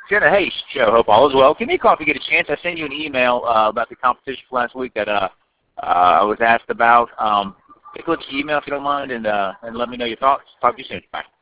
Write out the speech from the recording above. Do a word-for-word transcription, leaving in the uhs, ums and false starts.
Jenna, hey, Joe. Hope all is well. Give me a call if you get a chance. I sent you an email uh, about the competition from last week that uh, uh, I was asked about. Um, take a look at your email if you don't mind, and uh, and let me know your thoughts. Talk to you soon. Bye.